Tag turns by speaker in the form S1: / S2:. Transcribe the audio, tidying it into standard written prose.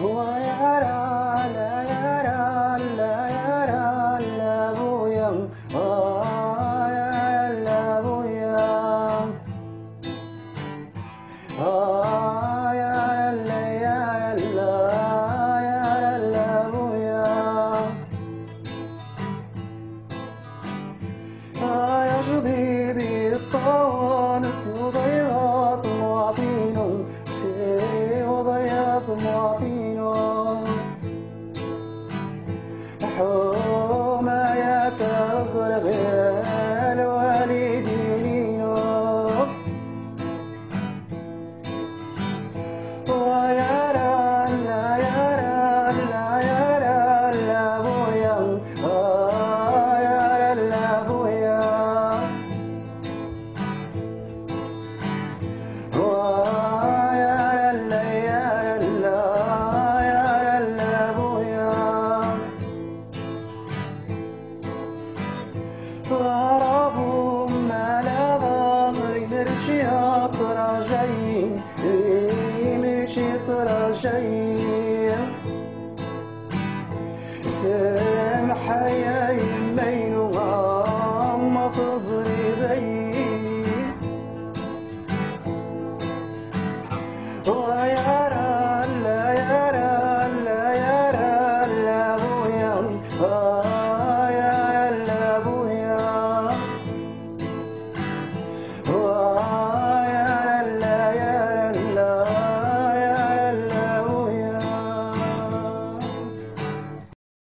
S1: ويرى لا يرى لا يرى لا بويا يا لا بويا يا لا يا لا يا لا بويا يا جديدي الطوانس وضيعت معطينه سي وضيعت معطينه حوما يا تزرق الوالدين ويرى لا يرى لا يرى لا بويا يرى لا بويا ويرى لا يرى لا يرى لا بويا ضربوا على ظهري نرجي طراجين مشي طراجين سمح يا يمين وغمص صغري